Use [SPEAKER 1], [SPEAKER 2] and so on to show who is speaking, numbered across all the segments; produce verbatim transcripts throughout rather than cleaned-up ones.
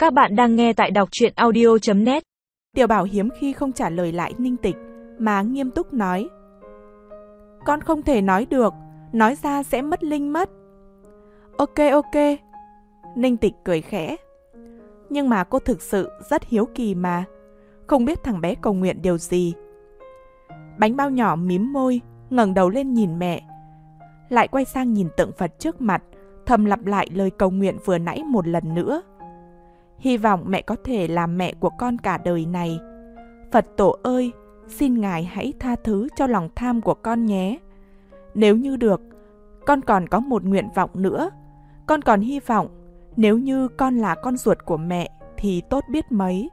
[SPEAKER 1] Các bạn đang nghe tại đọc truyện audio chấm net.
[SPEAKER 2] Tiểu Bảo hiếm khi không trả lời lại Ninh Tịch, mà nghiêm túc nói: Con không thể nói được, nói ra sẽ mất linh mất. Ok ok. Ninh Tịch cười khẽ. Nhưng mà cô thực sự rất hiếu kỳ mà, không biết thằng bé cầu nguyện điều gì. Bánh bao nhỏ mím môi, ngẩng đầu lên nhìn mẹ, lại quay sang nhìn tượng Phật trước mặt, thầm lặp lại lời cầu nguyện vừa nãy một lần nữa. Hy vọng mẹ có thể làm mẹ của con cả đời này. Phật tổ ơi, xin Ngài hãy tha thứ cho lòng tham của con nhé. Nếu như được, con còn có một nguyện vọng nữa. Con còn hy vọng nếu như con là con ruột của mẹ thì tốt biết mấy.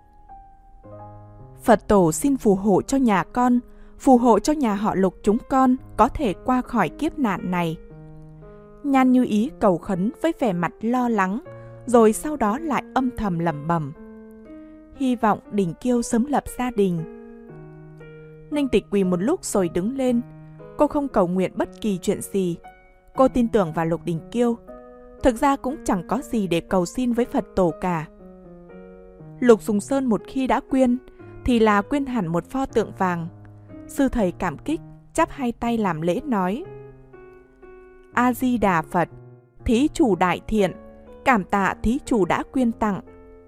[SPEAKER 2] Phật tổ xin phù hộ cho nhà con, phù hộ cho nhà họ Lục chúng con có thể qua khỏi kiếp nạn này. Nhan Như Ý cầu khấn với vẻ mặt lo lắng, rồi sau đó lại âm thầm lẩm bẩm: hy vọng Đình Kiêu sớm lập gia đình. Ninh Tịch quỳ một lúc rồi đứng lên. Cô không cầu nguyện bất kỳ chuyện gì. Cô tin tưởng vào Lục Đình Kiêu. Thực ra cũng chẳng có gì để cầu xin với Phật tổ cả. Lục Sùng Sơn một khi đã quyên thì là quyên hẳn một pho tượng vàng. Sư thầy cảm kích, chắp hai tay làm lễ nói: A Di Đà Phật, thí chủ đại thiện, cảm tạ thí chủ đã quyên tặng.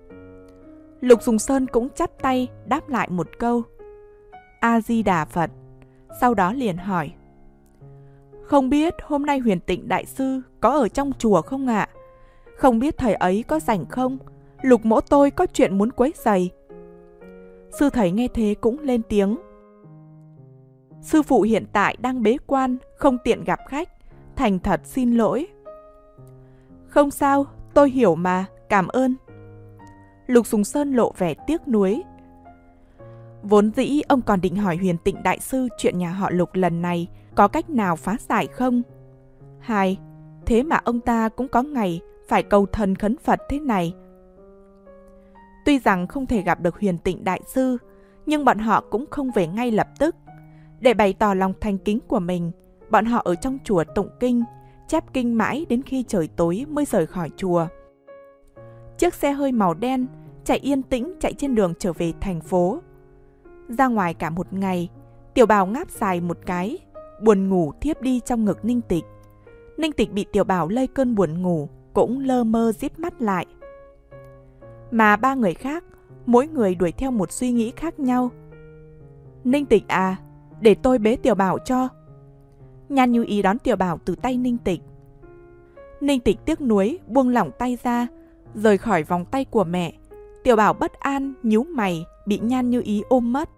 [SPEAKER 2] Lục Sùng Sơn cũng chắp tay đáp lại một câu: A Di Đà Phật. Sau đó liền hỏi: không biết hôm nay Huyền Tịnh Đại Sư có ở trong chùa không ạ? Không biết thầy ấy có rảnh không? Lục mỗ tôi có chuyện muốn quấy rầy. Sư thầy nghe thế cũng lên tiếng: sư phụ hiện tại đang bế quan, không tiện gặp khách, thành thật xin lỗi. Không sao, tôi hiểu mà, cảm ơn. Lục Sùng Sơn lộ vẻ tiếc nuối. Vốn dĩ ông còn định hỏi Huyền Tịnh Đại Sư chuyện nhà họ Lục lần này có cách nào phá giải không? Hai, thế mà ông ta cũng có ngày phải cầu thần khấn Phật thế này. Tuy rằng không thể gặp được Huyền Tịnh Đại Sư, nhưng bọn họ cũng không về ngay lập tức. Để bày tỏ lòng thành kính của mình, bọn họ ở trong chùa tụng kinh, chép kinh mãi đến khi trời tối mới rời khỏi chùa. Chiếc xe hơi màu đen chạy yên tĩnh chạy trên đường trở về thành phố. Ra ngoài cả một ngày, Tiểu Bảo ngáp dài một cái, buồn ngủ thiếp đi trong ngực Ninh Tịch. Ninh Tịch bị Tiểu Bảo lây cơn buồn ngủ, cũng lơ mơ díp mắt lại. Mà ba người khác, mỗi người đuổi theo một suy nghĩ khác nhau. Ninh Tịch à, để tôi bế Tiểu Bảo cho. Nhan Như Ý đón Tiểu Bảo từ tay Ninh Tịch. Ninh Tịch tiếc nuối buông lỏng tay ra, rời khỏi vòng tay của mẹ. Tiểu Bảo bất an, nhíu mày, bị Nhan Như Ý ôm mất.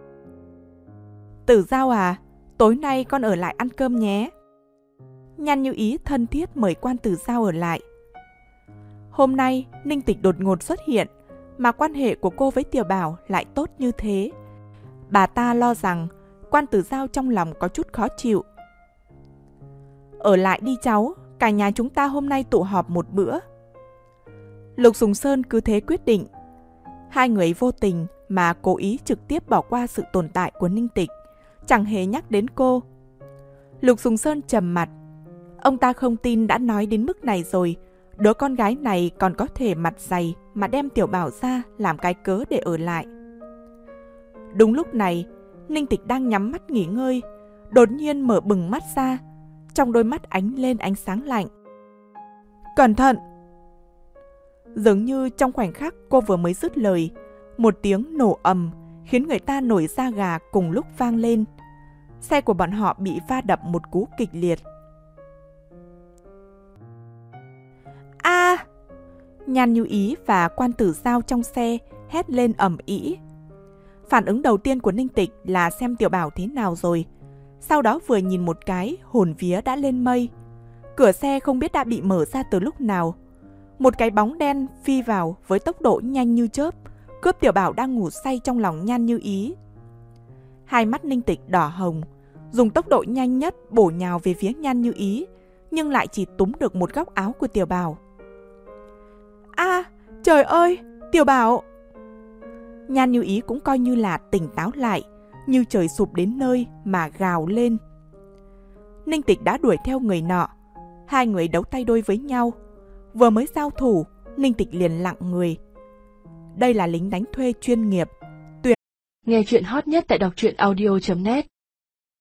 [SPEAKER 2] Tử Giao à, tối nay con ở lại ăn cơm nhé. Nhan Như Ý thân thiết mời Quan Tử Giao ở lại. Hôm nay Ninh Tịch đột ngột xuất hiện, mà quan hệ của cô với Tiểu Bảo lại tốt như thế. Bà ta lo rằng Quan Tử Giao trong lòng có chút khó chịu. Ở lại đi cháu, cả nhà chúng ta hôm nay tụ họp một bữa. Lục Sùng Sơn cứ thế quyết định. Hai người vô tình mà cố ý trực tiếp bỏ qua sự tồn tại của Ninh Tịch, chẳng hề nhắc đến cô. Lục Sùng Sơn trầm mặt. Ông ta không tin đã nói đến mức này rồi, đứa con gái này còn có thể mặt dày mà đem Tiểu Bảo ra làm cái cớ để ở lại. Đúng lúc này, Ninh Tịch đang nhắm mắt nghỉ ngơi, đột nhiên mở bừng mắt ra, trong đôi mắt ánh lên ánh sáng lạnh. Cẩn thận! Dường như trong khoảnh khắc cô vừa mới dứt lời, một tiếng nổ ầm khiến người ta nổi da gà cùng lúc vang lên. Xe của bọn họ bị va đập một cú kịch liệt. A! À! Nhan Như Ý và Quan Tử Giao trong xe hét lên ầm ĩ. Phản ứng đầu tiên của Ninh Tịch là xem Tiểu Bảo thế nào rồi. Sau đó vừa nhìn một cái, hồn vía đã lên mây. Cửa xe không biết đã bị mở ra từ lúc nào. Một cái bóng đen phi vào với tốc độ nhanh như chớp, cướp Tiểu Bảo đang ngủ say trong lòng Nhan Như Ý. Hai mắt Ninh Tịch đỏ hồng, dùng tốc độ nhanh nhất bổ nhào về phía Nhan Như Ý, nhưng lại chỉ túm được một góc áo của Tiểu Bảo. A, à, trời ơi, Tiểu Bảo! Nhan Như Ý cũng coi như là tỉnh táo lại, như trời sụp đến nơi mà gào lên. Ninh Tịch đã đuổi theo người nọ. Hai người đấu tay đôi với nhau. Vừa mới giao thủ, Ninh Tịch liền lặng người. Đây là lính đánh thuê chuyên nghiệp.
[SPEAKER 3] Nghe chuyện hot nhất tại đọc truyện audio chấm net